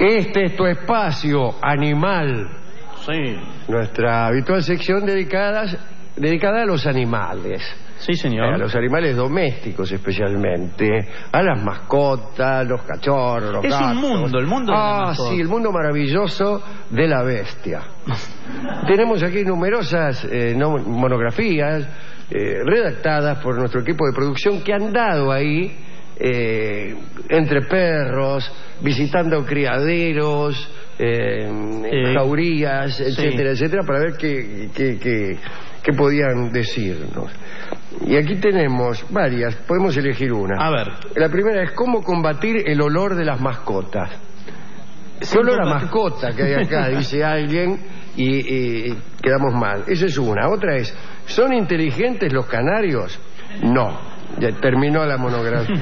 Este es tu espacio, animal. Sí. Nuestra habitual sección dedicada a los animales. Sí, señor. A los animales domésticos especialmente. A las mascotas, los cachorros, los gatos. Es un mundo, el mundo de la mascota. Sí, el mundo maravilloso de la bestia. Tenemos aquí numerosas monografías redactadas por nuestro equipo de producción que han dado ahí entre perros, visitando criaderos, jaurías, etcétera, etcétera, para ver qué podían decirnos. Y aquí tenemos varias, podemos elegir una. A ver. La primera es cómo combatir el olor de las mascotas. ¿Qué olor a mascota que hay acá? Dice alguien y quedamos mal. Esa es una. Otra es, ¿son inteligentes los canarios? No. Ya terminó la monografía.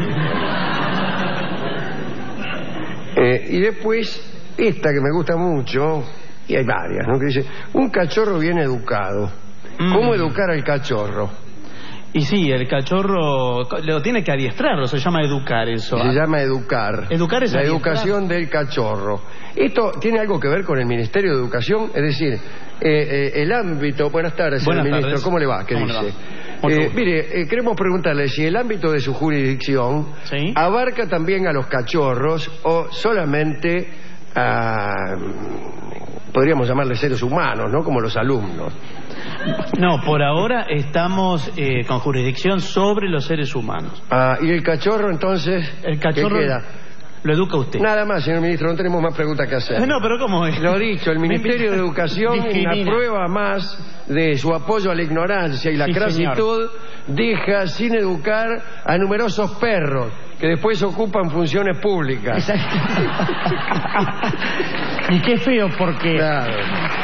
Y después, esta que me gusta mucho, y hay varias, ¿no? Que dice, un cachorro bien educado. ¿Cómo educar al cachorro? Y sí, el cachorro lo tiene que adiestrar, se llama educar eso. Se llama educar. Educar es la adiestrar. Educación del cachorro. Esto tiene algo que ver con el Ministerio de Educación, es decir, el ámbito... Buenas tardes, señor ministro, ¿cómo le va? ¿Qué dice? Mire, queremos preguntarle si el ámbito de su jurisdicción abarca también a los cachorros o solamente a... podríamos llamarle seres humanos, ¿no? Como los alumnos. No, por ahora estamos con jurisdicción sobre los seres humanos. ¿Y el cachorro entonces? El cachorro ¿qué queda? Lo educa usted. Nada más, señor ministro, no tenemos más preguntas que hacer. No, pero ¿cómo es? Lo dicho, el Ministerio de Educación, en una prueba más de su apoyo a la ignorancia y la crasitud, deja sin educar a numerosos perros que después ocupan funciones públicas. Y qué feo, porque... Claro.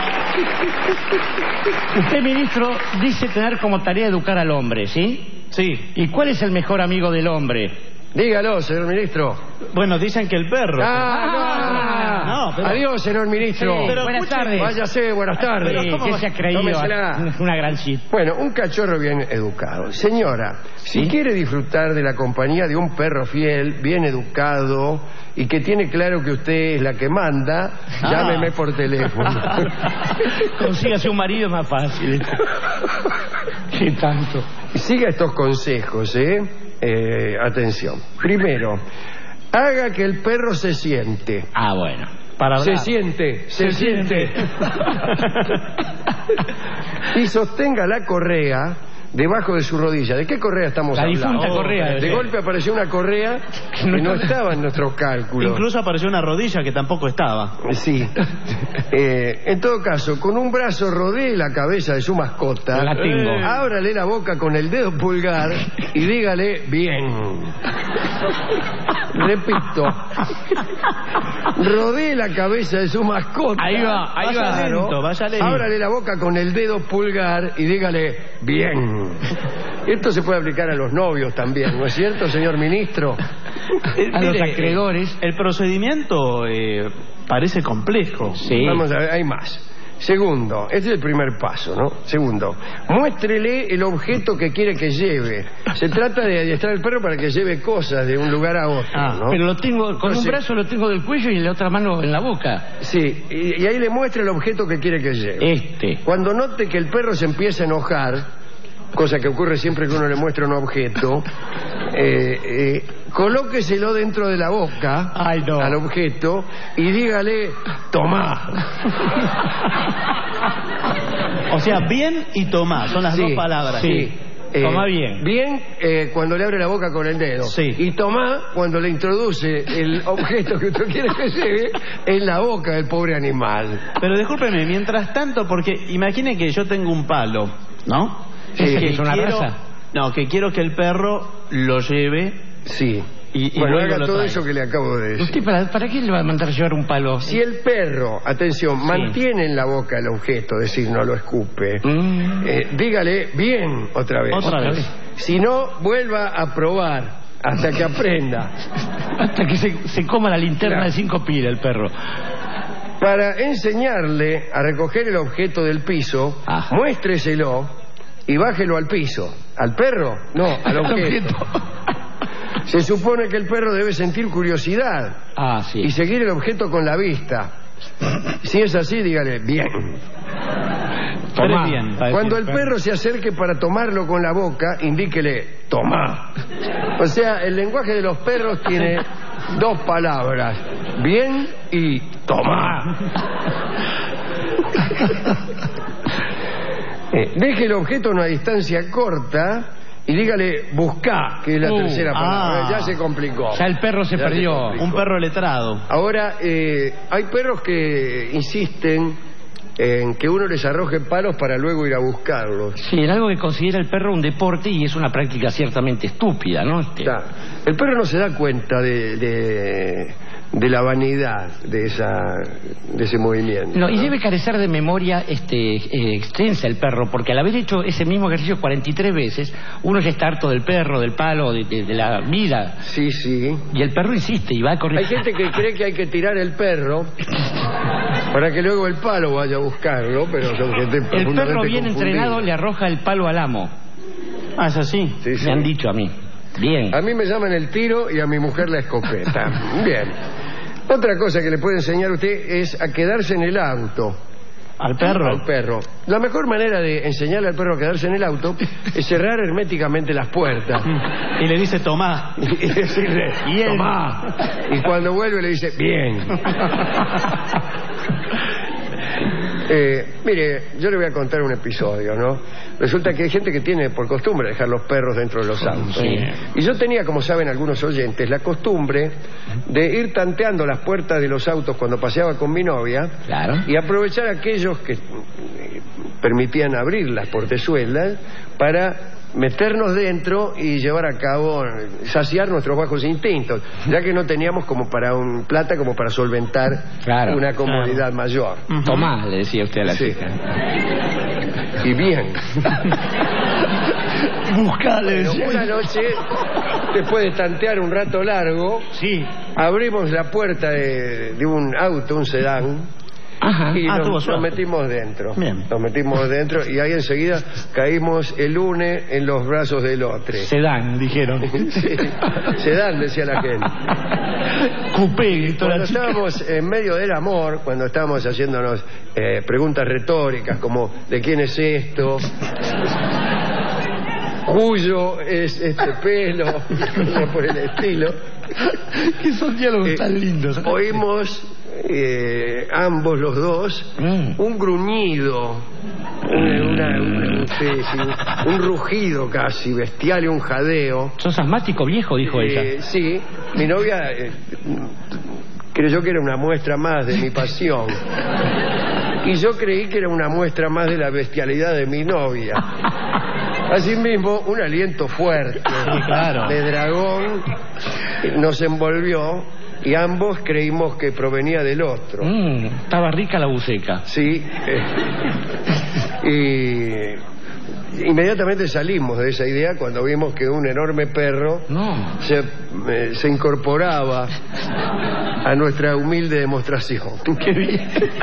Usted, ministro, dice tener como tarea educar al hombre, ¿sí? Sí. ¿Y cuál es el mejor amigo del hombre? Dígalo, señor ministro. Bueno, dicen que el perro. No, pero... Adiós, señor ministro. Sí, pero buenas tardes. Váyase, buenas tardes. Sí, ¿qué se ha creído? Tómesela. Una gran cita. Bueno, un cachorro bien educado. Señora, si quiere disfrutar de la compañía de un perro fiel, bien educado y que tiene claro que usted es la que manda, llámeme por teléfono. Consígase un marido más fácil. ¿Qué tanto? Siga estos consejos, atención. Primero, haga que el perro se siente. Bueno. Para hablar. Se siente. Y sostenga la correa debajo de su rodilla. ¿De qué correa estamos hablando? La difunta correa. De golpe apareció una correa que no estaba en nuestros cálculos. Incluso apareció una rodilla que tampoco estaba. Sí. En todo caso, con un brazo rodee la cabeza de su mascota. La tengo. Ábrale la boca con el dedo pulgar y dígale bien. Repito. Rodee la cabeza de su mascota. Ahí va. Vaya lento, vaya lento. Ábrale la boca con el dedo pulgar y dígale bien. Esto se puede aplicar a los novios también, ¿no es cierto, señor ministro? A los acreedores. El procedimiento parece complejo. Sí. Vamos a ver, hay más. Segundo, este es el primer paso, ¿no? Segundo, muéstrele el objeto que quiere que lleve. Se trata de adiestrar al perro para que lleve cosas de un lugar a otro, ¿no? Pero lo tengo, con Entonces, un brazo lo tengo del cuello y la otra mano en la boca. Sí, y ahí le muestra el objeto que quiere que lleve. Cuando note que el perro se empieza a enojar, cosa que ocurre siempre que uno le muestra un objeto, colóqueselo dentro de la boca al objeto y dígale, tomá. O sea, bien y tomá, son las dos palabras. Sí. Tomá bien. Bien cuando le abre la boca con el dedo. Sí. Y tomá cuando le introduce el objeto que usted quiere que lleve en la boca del pobre animal. Pero discúlpeme, mientras tanto, porque imagine que yo tengo un palo, ¿no? Sí. ¿Es una raza? No, que quiero que el perro lo lleve. Sí. Y bueno, luego haga lo todo trae. eso que le acabo de decir. ¿Usted para qué le va a mandar llevar un palo? Si el perro, atención, mantiene en la boca el objeto, es decir, no lo escupe, dígale bien otra vez. Otra vez. Si no, vuelva a probar hasta que aprenda. Hasta que se coma la linterna de 5 pilas el perro. Para enseñarle a recoger el objeto del piso, muéstreselo y bájelo al piso. ¿Al perro? No, al objeto. Se supone que el perro debe sentir curiosidad sí. y seguir el objeto con la vista. Si es así, dígale, bien. Toma. Bien, cuando el perro se acerque para tomarlo con la boca, indíquele, toma. O sea, el lenguaje de los perros tiene dos palabras, bien y toma. Deje el objeto a una distancia corta y dígale, buscá, que es la tercera palabra. Ya se complicó. Ya el perro se perdió. Un perro letrado. Ahora, hay perros que insisten en que uno les arroje palos para luego ir a buscarlos. Sí, es algo que considera el perro un deporte y es una práctica ciertamente estúpida, ¿no? El perro no se da cuenta de la vanidad de ese movimiento. No, y debe carecer de memoria extensa el perro, porque al haber hecho ese mismo ejercicio 43 veces, uno ya está harto del perro, del palo, de la vida. Sí, sí. Y el perro insiste y va a correr. Hay gente que cree que hay que tirar el perro para que luego el palo vaya a buscarlo, pero son gente profundamente El perro bien confundida. entrenado le arroja el palo al amo. ¿Es así? Sí, sí. Me han dicho a mí. Bien. A mí me llaman el tiro y a mi mujer la escopeta. Bien. Otra cosa que le puede enseñar a usted es a quedarse en el auto. ¿Al perro? Al perro. La mejor manera de enseñarle al perro a quedarse en el auto es cerrar herméticamente las puertas. Y le dice, tomá. Y decirle, Bien. tomá. Y cuando vuelve le dice, bien. Mire, yo le voy a contar un episodio, ¿no? Resulta que hay gente que tiene por costumbre dejar los perros dentro de los autos. Sí. Y yo tenía, como saben algunos oyentes, la costumbre de ir tanteando las puertas de los autos cuando paseaba con mi novia. Claro. Y aprovechar aquellos que permitían abrir las portezuelas para meternos dentro y llevar a cabo, saciar nuestros bajos instintos, ya que no teníamos plata como para solventar una comodidad mayor. Tomá, le decía usted a la chica. Y bien. Buscá, le decía. Una noche, después de tantear un rato largo, abrimos la puerta de un auto, un sedán. Ajá. Y nos metimos dentro. Bien. Nos metimos dentro y ahí enseguida caímos el uno en los brazos del otro. Sedán, dijeron. Sí. Sedán, decía la gente. Coupé, cuando estábamos en medio del amor, cuando estábamos haciéndonos preguntas retóricas como ¿de quién es esto? ¿Cuyo es este pelo? Por el estilo. Que son diálogos tan lindos. Oímos ambos los dos un gruñido, un rugido casi bestial y un jadeo. ¿Sos asmático viejo? Dijo ella. Sí, mi novia creyó que era una muestra más de mi pasión y yo creí que era una muestra más de la bestialidad de mi novia. Asimismo, un aliento fuerte de dragón nos envolvió y ambos creímos que provenía del otro. Estaba rica la buceca. Sí. Y inmediatamente salimos de esa idea cuando vimos que un enorme perro se incorporaba a nuestra humilde demostración. ¡Qué bien!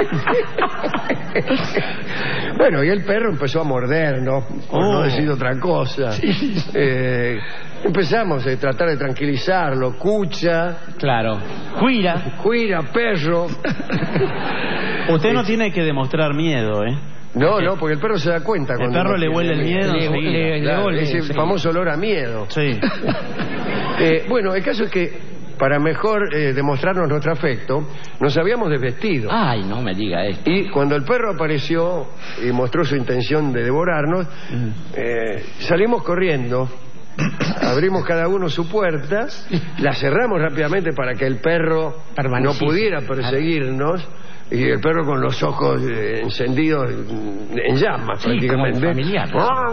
Bueno, y el perro empezó a mordernos, por no decir otra cosa. Empezamos a tratar de tranquilizarlo. Cucha. Claro. Cuira, perro. Usted no tiene que demostrar miedo, ¿eh? No, porque el perro se da cuenta. El perro le huele el miedo. Ese famoso olor a miedo. Sí. Bueno, el caso es que para mejor demostrarnos nuestro afecto, nos habíamos desvestido. Ay, no me diga esto. Y cuando el perro apareció y mostró su intención de devorarnos, salimos corriendo, abrimos cada uno su puerta, la cerramos rápidamente para que el perro no pudiera perseguirnos. Y el perro con los ojos encendidos en llamas, prácticamente. Como familiar.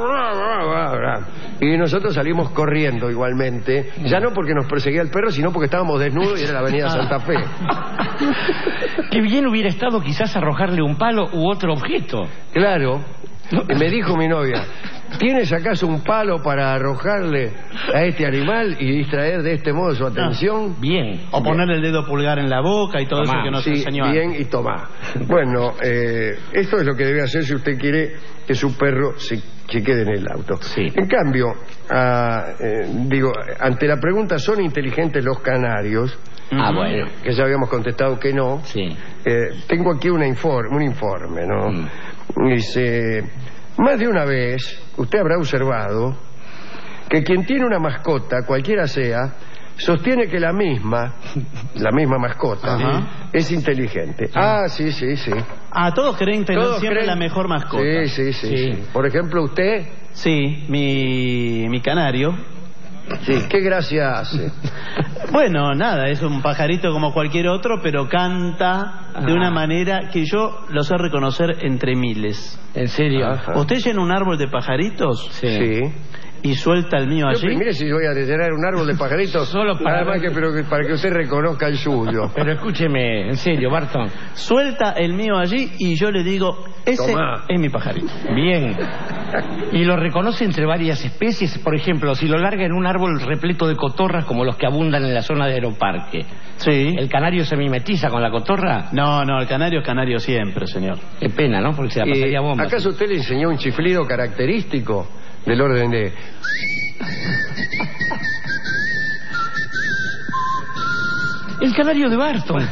Y nosotros salimos corriendo igualmente, ya no porque nos perseguía el perro, sino porque estábamos desnudos y era la avenida Santa Fe. Qué bien hubiera estado quizás arrojarle un palo u otro objeto. Claro. Y me dijo mi novia, ¿tienes acaso un palo para arrojarle a este animal y distraer de este modo su atención? Bien. O ponerle el dedo pulgar en la boca y todo eso que nos enseñó. Bien, y tomá. Bueno, esto es lo que debe hacer si usted quiere que su perro se que quede en el auto. Sí. En cambio, ante la pregunta ¿son inteligentes los canarios? Bueno. Que ya habíamos contestado que no. Sí. Tengo aquí un informe, ¿no? Dice, más de una vez usted habrá observado que quien tiene una mascota, cualquiera sea, sostiene que la misma mascota, es inteligente. Sí. Todos creen tener siempre la mejor mascota. Sí. Por ejemplo, usted. Sí, mi canario. Sí, ¿qué gracia hace? Bueno, nada, es un pajarito como cualquier otro, pero canta de una manera que yo lo sé reconocer entre miles. ¿En serio? ¿Usted llena un árbol de pajaritos? Sí. ¿Y suelta el mío allí? Mire si voy a llenar un árbol de pajaritos solo para para que usted reconozca el suyo. Pero escúcheme, en serio, Barton. Suelta el mío allí y yo le digo, ese es mi pajarito. Bien. ¿Y lo reconoce entre varias especies? Por ejemplo, si lo larga en un árbol repleto de cotorras como los que abundan en la zona de Aeroparque. Sí. ¿El canario se mimetiza con la cotorra? No, el canario es canario siempre, señor. Qué pena, ¿no? Porque se la pasaría bomba. ¿Acaso usted le enseñó un chiflido característico del orden de... El canario de Barton.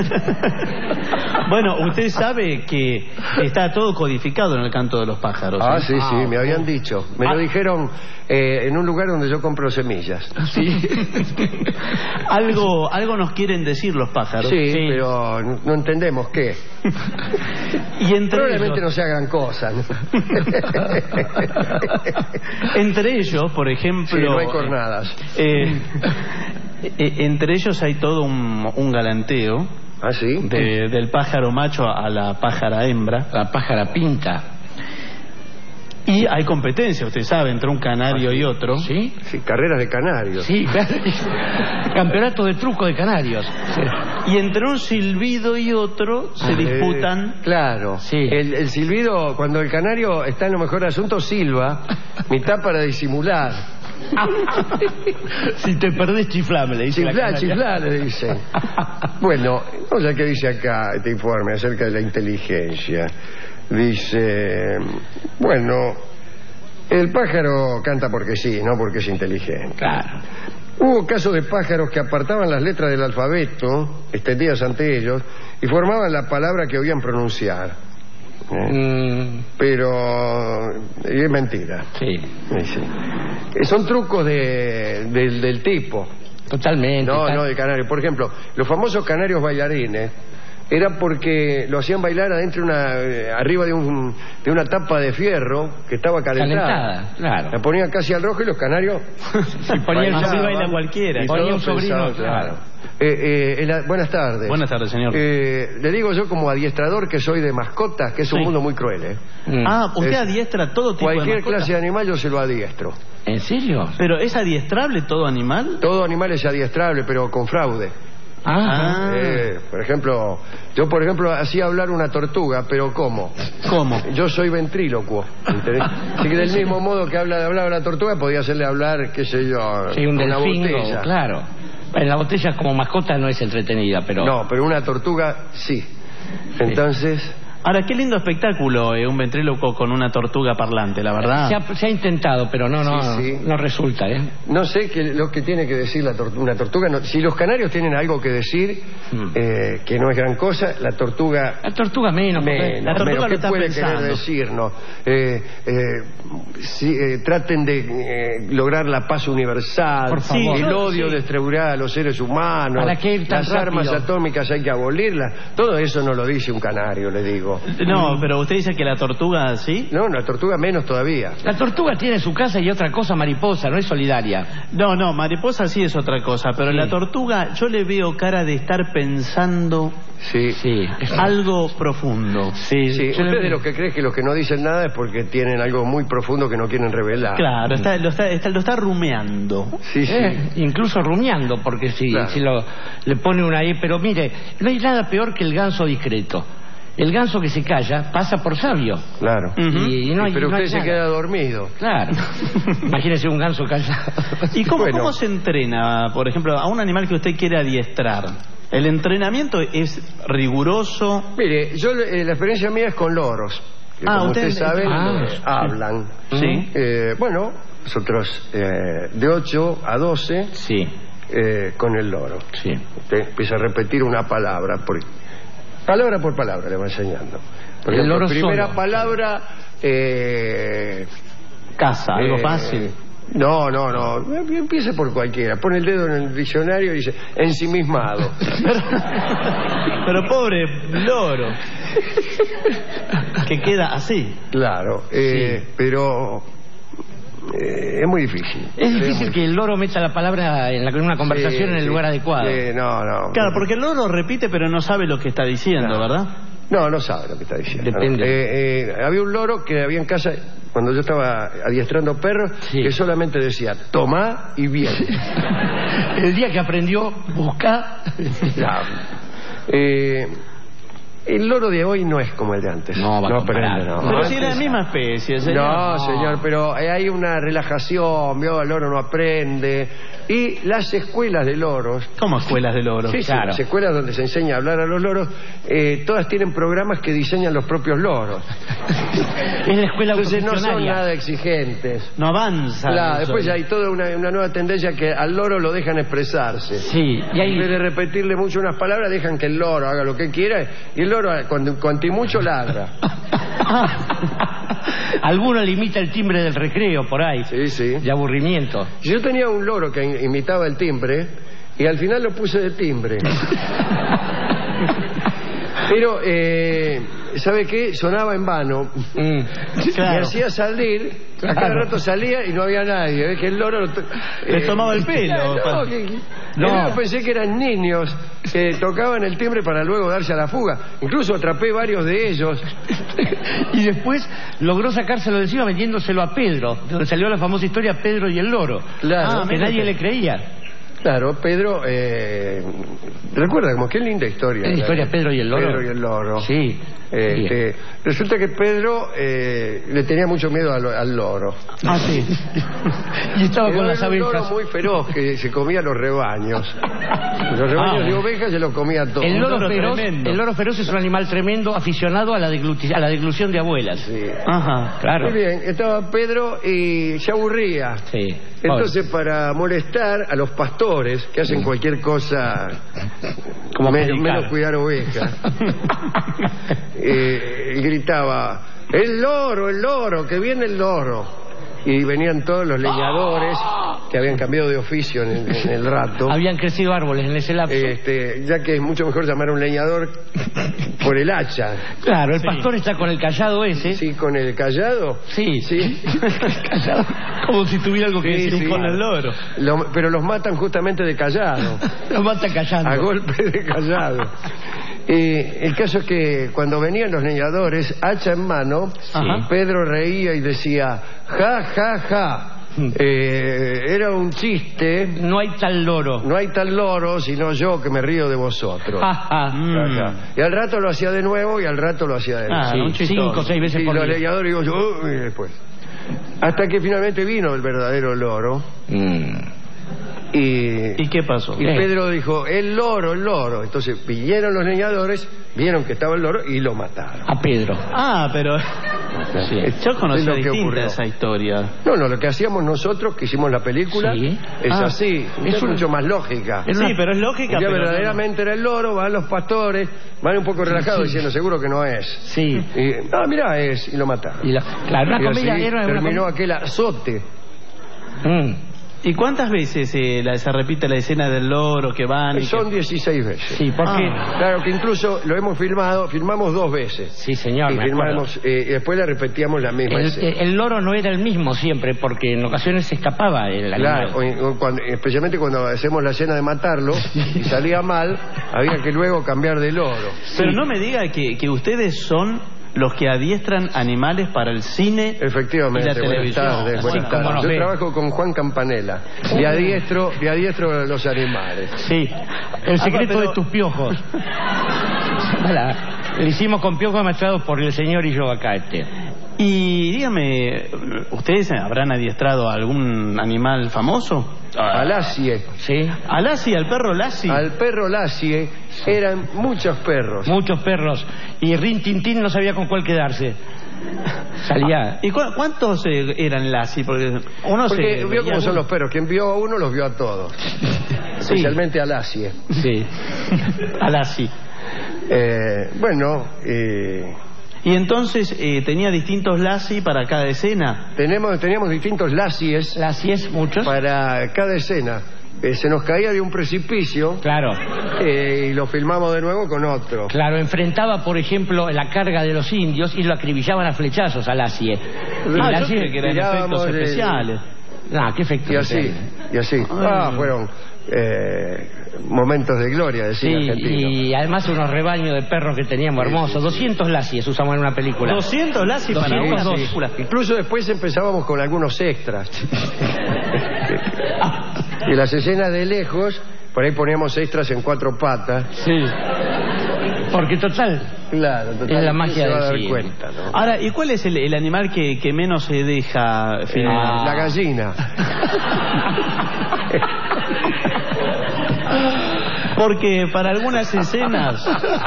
Bueno, usted sabe que está todo codificado en el canto de los pájaros. Sí, me habían dicho. Me lo dijeron en un lugar donde yo compro semillas. Sí. Algo nos quieren decir los pájaros. Sí, pero no entendemos qué. Y probablemente no sea gran cosa, ¿no? Entre ellos, por ejemplo... Sí, no hay cornadas. Entre ellos hay todo un galanteo. ¿Sí? Del pájaro macho a la pájara hembra. La pájara pinta. Y hay competencia, usted sabe, entre un canario y otro. ¿Sí? Sí, carreras de canarios. Sí, campeonato de truco de canarios. Sí. Y entre un silbido y otro se disputan. Claro. Sí. El silbido, cuando el canario está en lo mejor asunto, silba, mitad para disimular. Si te perdés, chiflame, le dice. Chiflá, le dicen. Bueno, vamos a ver qué dice acá este informe acerca de la inteligencia. Dice, bueno, el pájaro canta porque sí, no porque es inteligente. Claro. Hubo casos de pájaros que apartaban las letras del alfabeto, extendidas ante ellos, y formaban la palabra que oían pronunciar. Pero es mentira. Sí. Son trucos del tipo. Totalmente. No del canario. Por ejemplo, los famosos canarios bailarines era porque lo hacían bailar adentro arriba de una tapa de fierro que estaba calentada. Claro. La ponían casi al rojo y los canarios así baila cualquiera. Ponía un sobrino, claro. Buenas tardes. Buenas tardes, señor. Le digo yo como adiestrador que soy de mascotas, que es un mundo muy cruel. Usted adiestra todo tipo de mascotas. Cualquier clase de animal yo se lo adiestro. ¿En serio? ¿Pero es adiestrable todo animal? Todo animal es adiestrable, pero con fraude. Por ejemplo, yo hacía hablar una tortuga, pero ¿cómo? Yo soy ventrílocuo. Así que del mismo modo que hablaba la tortuga, podía hacerle hablar, qué sé yo, sí, un delfín, botella. Claro. En la botella como mascota no es entretenida, pero... No, pero una tortuga sí. Entonces... Ahora, qué lindo espectáculo, un ventrílocuo con una tortuga parlante, la verdad. Se ha intentado, pero no resulta, No sé lo que tiene que decir una tortuga. No, si los canarios tienen algo que decir, que no es gran cosa, la tortuga... La tortuga menos. La tortuga ¿Qué puede querer decirnos? Traten de lograr la paz universal. Por favor. El odio distribuirá a los seres humanos. ¿Para qué ir tan Las rápido? armas atómicas hay que abolirlas. Todo eso no lo dice un canario, le digo. No, pero usted dice que la tortuga sí. No, la tortuga menos todavía. La tortuga tiene su casa y otra cosa mariposa, no es solidaria. No, mariposa sí es otra cosa, pero la tortuga yo le veo cara de estar pensando algo profundo. Sí. Usted de los que cree que los que no dicen nada es porque tienen algo muy profundo que no quieren revelar. Claro, lo está rumeando. Sí. Incluso rumiando, porque si le pone una ahí, pero mire, no hay nada peor que el ganso discreto. El ganso que se calla pasa por sabio. Claro. Pero usted se queda dormido. Claro. Imagínese un ganso callado. ¿Y cómo se entrena, por ejemplo, a un animal que usted quiere adiestrar? ¿El entrenamiento es riguroso? Mire, la experiencia mía es con loros. que como usted sabe, hablan. Sí. Bueno, nosotros de 8 a 12 con el loro. Sí. Usted empieza a repetir una palabra por palabra le va enseñando. Por ejemplo, el loro primera solo. palabra Casa, algo fácil. No, empiece por cualquiera. Pone el dedo en el diccionario y dice ensimismado. Pero pobre loro, que queda así. Claro, pero es muy difícil. Es difícil que el loro meta la palabra en una conversación en el lugar adecuado. No. Claro, porque el loro repite pero no sabe lo que está diciendo, ¿verdad? No sabe lo que está diciendo. Depende. Había un loro que había en casa cuando yo estaba adiestrando perros que solamente decía tomá y bien. El día que aprendió buscar. El loro de hoy no es como el de antes. No aprende. Pero si era la misma especie, señor. No, señor, pero hay una relajación, el loro no aprende. Y las escuelas de loros... ¿Cómo escuelas de loros? Sí, claro. Las escuelas donde se enseña a hablar a los loros, todas tienen programas que diseñan los propios loros. Es la escuela Entonces no son autofuncionaria. nada exigentes. No avanza. Claro, después hay toda una nueva tendencia que al loro lo dejan expresarse. Sí, y En vez de repetirle mucho unas palabras, dejan que el loro haga lo que quiera y el loro cuanto y mucho ladra. Alguno le imita el timbre del recreo por ahí. Sí. De aburrimiento. Yo tenía un loro que imitaba el timbre y al final lo puse de timbre. Pero, ¿sabe qué? Sonaba en vano. Claro. Me hacía salir, a cada rato salía y no había nadie. ¿Ves? Que el loro Le tomaba el pelo. Yo pensé que eran niños que tocaban el timbre para luego darse a la fuga. Incluso atrapé varios de ellos. Y después logró sacárselo de encima metiéndoselo a Pedro, donde salió la famosa historia Pedro y el loro. Claro. Que nadie le creía. Claro, Pedro, recuerda como qué linda historia. La historia Pedro y el loro. Pedro y el loro. Sí. Resulta que Pedro le tenía mucho miedo al loro. Ah, sí. Y estaba con las un loro abejas. muy feroz que se comía los rebaños. Los rebaños de ovejas se los comía todos. El loro feroz es un animal tremendo, aficionado a la deglución de abuelas. Sí. Ajá, Muy bien, estaba Pedro y se aburría. Sí. Entonces, para molestar a los pastores que hacen cualquier cosa Como menos cuidar ovejas, gritaba: el loro, que viene el loro. Y venían todos los leñadores que habían cambiado de oficio en el rato. Habían crecido árboles en ese lapso. Ya que es mucho mejor llamar a un leñador por el hacha. Claro, el pastor está con el callado ese. Sí, con el callado. Sí. Callado. Como si tuviera algo que decir con el loro. Pero los matan justamente de callado. Los matan callando. A golpe de callado. El caso es que cuando venían los leñadores, hacha en mano, Pedro reía y decía: ja, ja, ja. Era un chiste. No hay tal loro. No hay tal loro, sino yo que me río de vosotros. Y al rato lo hacía de nuevo y al rato lo hacía de nuevo. 5 o 6 veces y por los día. leñadores digo yo, y después. Hasta que finalmente vino el verdadero loro. ¿Y qué pasó? Y Pedro dijo: el loro. Entonces vinieron los leñadores, vieron que estaba el loro y lo mataron. A Pedro. Pero yo conocía distinta esa historia. No, lo que hacíamos nosotros, que hicimos la película, es así. Es mucho más lógica. Sí, pero es lógica. Ya verdaderamente era el loro, van los pastores, van un poco relajados diciendo: seguro que no es. Sí. Y, mirá, es, y lo mataron. Claro, una comedia terminó aquel azote. ¿Y cuántas veces se repite la escena del loro que van? Son 16 veces. Sí, porque... Claro que incluso lo hemos filmamos 2 veces. Sí, señor. Y después la repetíamos la misma escena. El loro no era el mismo siempre, porque en ocasiones se escapaba el animal. Claro, especialmente cuando hacemos la escena de matarlo y salía mal, había que luego cambiar de loro. Pero no me diga que ustedes son los que adiestran animales para el cine. Efectivamente, y la televisión. Buenas tardes. Yo trabajo con Juan Campanella. Le adiestro los animales. Sí, el secreto de tus piojos. Le hicimos con piojos amaestrados por el señor y yo acá. Y dígame, ¿ustedes habrán adiestrado a algún animal famoso? A Lassie. Sí. ¿A Lassie, al perro Lassie? Al perro Lassie eran muchos perros. Muchos perros. Y Rin Tin Tin no sabía con cuál quedarse. Salía. ¿Y cuántos eran Lassie? Porque vio cómo son los perros. Quien vio a uno los vio a todos. Especialmente a Lassie. Sí. A Lassie. Y entonces tenía distintos Lassie para cada escena. Teníamos distintos Lassies. Lassies, muchos. Para cada escena. Se nos caía de un precipicio. Claro. Y lo filmamos de nuevo con otro. Claro, enfrentaba, por ejemplo, la carga de los indios y lo acribillaban a flechazos a Lassie. Lassie que eran efectos especiales. ¿Qué efectos? Y así. Fueron momentos de gloria de cine argentino. Y además unos rebaños de perros que teníamos hermosos. 200 Lassies usamos en una película. 200 Lassies para una película. Incluso después empezábamos con algunos extras. Y las escenas de lejos, por ahí poníamos extras en 4 patas. Sí. Porque total. Claro, es la magia se va a dar cine. cuenta, ¿no? Ahora, ¿y cuál es el animal que menos se deja filmar? La gallina. Porque para algunas escenas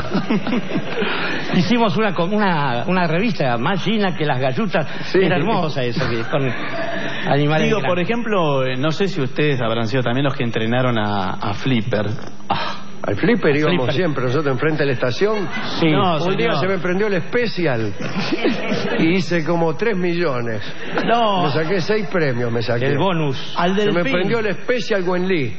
hicimos una revista más china que las gallutas. Sí. Era hermosa eso, con animales. Digo, por ejemplo, no sé si ustedes habrán sido también los que entrenaron a Flipper. Al Flipper íbamos siempre, nosotros enfrente de la estación. Sí. Un día se me prendió el Special y hice como 3 millones. No. Me saqué 6 premios, me saqué. El bonus. Al se Delfín. me prendió el Special Gwen Lee.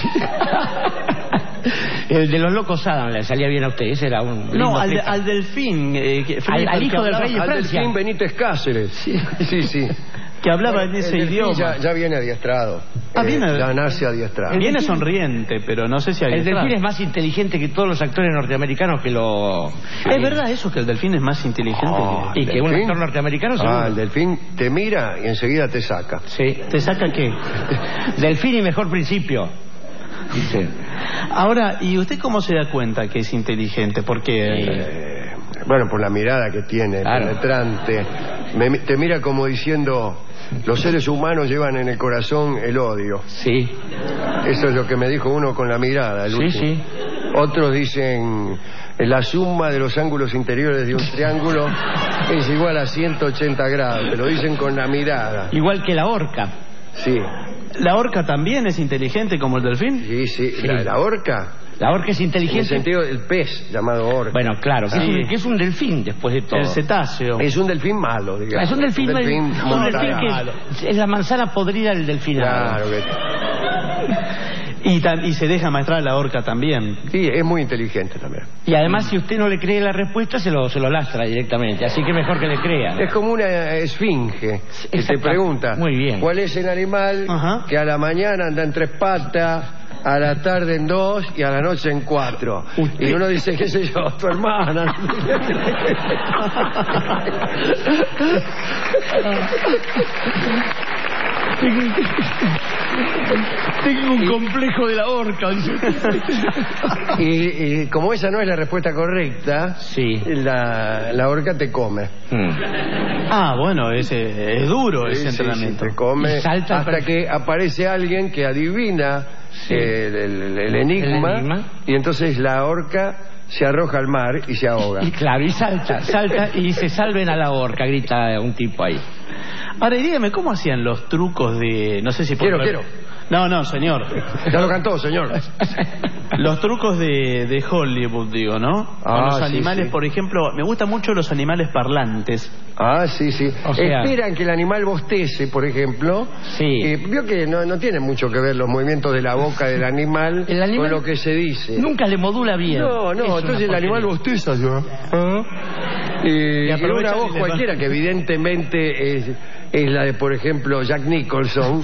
El de los locos Adam le salía bien a usted. Ese era un... No, al Delfín. Al hijo del rey de Francia. Al Delfín Benítez Cáceres. Sí. Que hablaba en ese idioma. Ya viene adiestrado. Ya nace adiestrado. Viene sonriente, pero no sé si adiestrado. El delfín es más inteligente que todos los actores norteamericanos que lo... ¿Es verdad eso, que el delfín es más inteligente? Y que un actor norteamericano seguro. El delfín te mira y enseguida te saca. Sí. ¿Te saca qué? Delfín y mejor principio. Sí. Ahora, ¿y usted cómo se da cuenta que es inteligente? Porque... Bueno, por la mirada que tiene, claro. Penetrante. Te mira como diciendo... Los seres humanos llevan en el corazón el odio. Sí. Eso es lo que me dijo uno con la mirada. Sí. Otros dicen... La suma de los ángulos interiores de un triángulo es igual a 180 grados. Te lo dicen con la mirada. Igual que la orca. Sí. ¿La orca también es inteligente como el delfín? Sí. La orca... La orca es inteligente. En el sentido del pez llamado orca. Bueno, claro, que es un delfín después de todo. El cetáceo. Es un delfín malo, digamos. Es un delfín que es la manzana podrida del delfinado. Claro que... Y se deja maestrar la orca también. Sí, es muy inteligente también. Y además, si usted no le cree la respuesta, se lo lastra directamente. Así que mejor que le crea. Es como una esfinge que te pregunta: muy bien. ¿Cuál es el animal que a la mañana anda en 3 patas, a la tarde en 2 y a la noche en 4? Y uno dice, qué sé yo, tu hermana. Tengo un complejo de la orca. Y como esa no es la respuesta correcta, la orca te come. Bueno, es duro ese entrenamiento. Sí, te come hasta que aparece alguien que adivina el enigma, y entonces la orca se arroja al mar y se ahoga. Y claro, y salta y dice, salven a la orca, grita un tipo ahí. Ahora, dígame, ¿cómo hacían los trucos de... No sé si... Quiero. No, señor. Ya lo cantó, señor. Los trucos de Hollywood, digo, ¿no? Con los animales, por ejemplo, me gustan mucho los animales parlantes. Sí. O sea, esperan que el animal bostece, por ejemplo. Sí. Vio que no tiene mucho que ver los movimientos de la boca del animal con lo que se dice. Nunca le modula bien. No, entonces el animal bosteza yo. Y una voz cualquiera, que evidentemente es la de, por ejemplo, Jack Nicholson,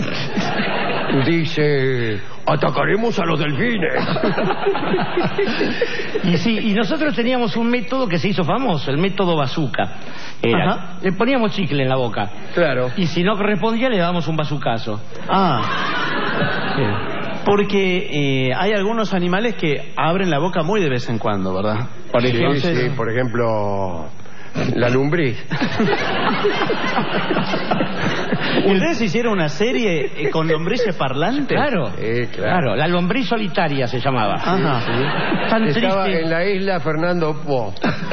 dice: atacaremos a los delfines. Y nosotros teníamos un método que se hizo famoso, el método bazooka. Le poníamos chicle en la boca. Claro. Y si no correspondía, le dábamos un bazucazo. Porque hay algunos animales que abren la boca muy de vez en cuando, ¿verdad? Por ejemplo, La lumbriz. ¿Ustedes hicieron una serie con lombrices parlantes? Claro, claro. La lombriz solitaria se llamaba. Ajá. Sí. Tan Estaba triste. en la isla Fernando Po.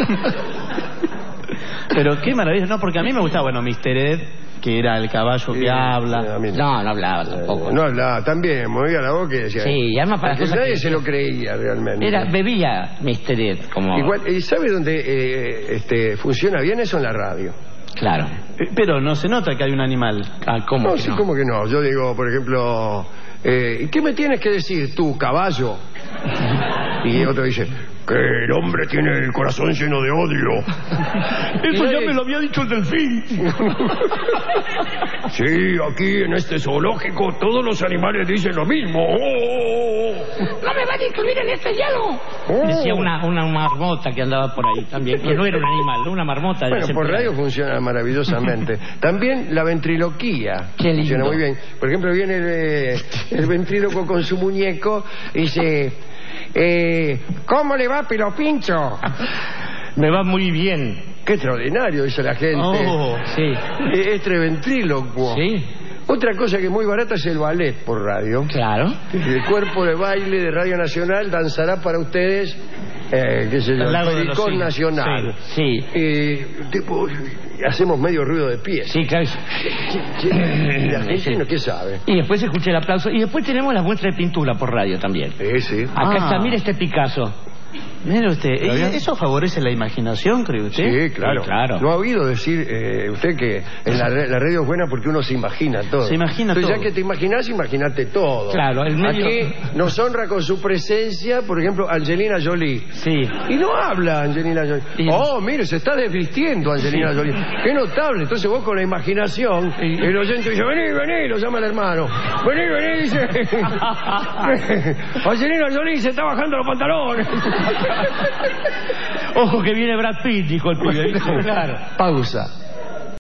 Pero qué maravilla, no, porque a mí me gustaba, bueno, Mr. Ed, que era el caballo que habla. A mí No hablaba tampoco. No hablaba, también movía la boca y decía. Sí, y además para porque cosas nadie que- se lo creía realmente. Bebía Mr. Ed, como... Igual, ¿y sabe dónde funciona bien eso? En la radio. Claro. Pero no se nota que hay un animal. ¿Cómo No, que sí, no? ¿cómo que no? Yo digo, por ejemplo, ¿y qué me tienes que decir tú, caballo? Y otro dice, que el hombre tiene el corazón lleno de odio. Eso ya me lo había dicho el delfín. Sí, aquí en este zoológico todos los animales dicen lo mismo. ¡No me van a incluir en este diálogo! Decía una marmota que andaba por ahí también, que no era un animal, una marmota. Bueno, por radio funciona maravillosamente. También la ventriloquía. Qué lindo. Funciona muy bien. Por ejemplo, viene el ventríloco con su muñeco y dice, ¿cómo le va, Pelo Pincho? Me va muy bien. Qué extraordinario, dice la gente. Oh. Sí. Este ventrílocuo. Sí, Otra cosa que es muy barata es el ballet por radio. claro. El cuerpo de baile de Radio Nacional danzará para ustedes, qué sé yo, El el Lago de los Pericón Cisnes. Nacional. Sí. Tipo, hacemos medio ruido de pies. Sí, claro. Y la gente no, ¿qué sabe? Y después escuché el aplauso. Y después tenemos la muestra de pintura por radio también. Sí. Acá está, mire este Picasso. Mire usted, ¿Está bien? ¿eso favorece la imaginación, cree usted? Sí, claro. Sí, claro. ¿No ha oído decir usted que en la radio es buena porque uno se imagina todo? Se imagina Entonces, todo. ya que te imaginas, imagínate todo. Claro, el medio- Aquí nos honra con su presencia, por ejemplo, Angelina Jolie. Sí. Y no habla Angelina Jolie. Y- Oh, mire, se está desvistiendo Angelina Jolie. Qué notable. Entonces vos con la imaginación, el oyente dice, vení, lo llama el hermano. Vení, dice. Angelina Jolie se está bajando los pantalones. Ojo que viene Brad Pitt, dijo el pibe. ¿viste? Claro. Pausa.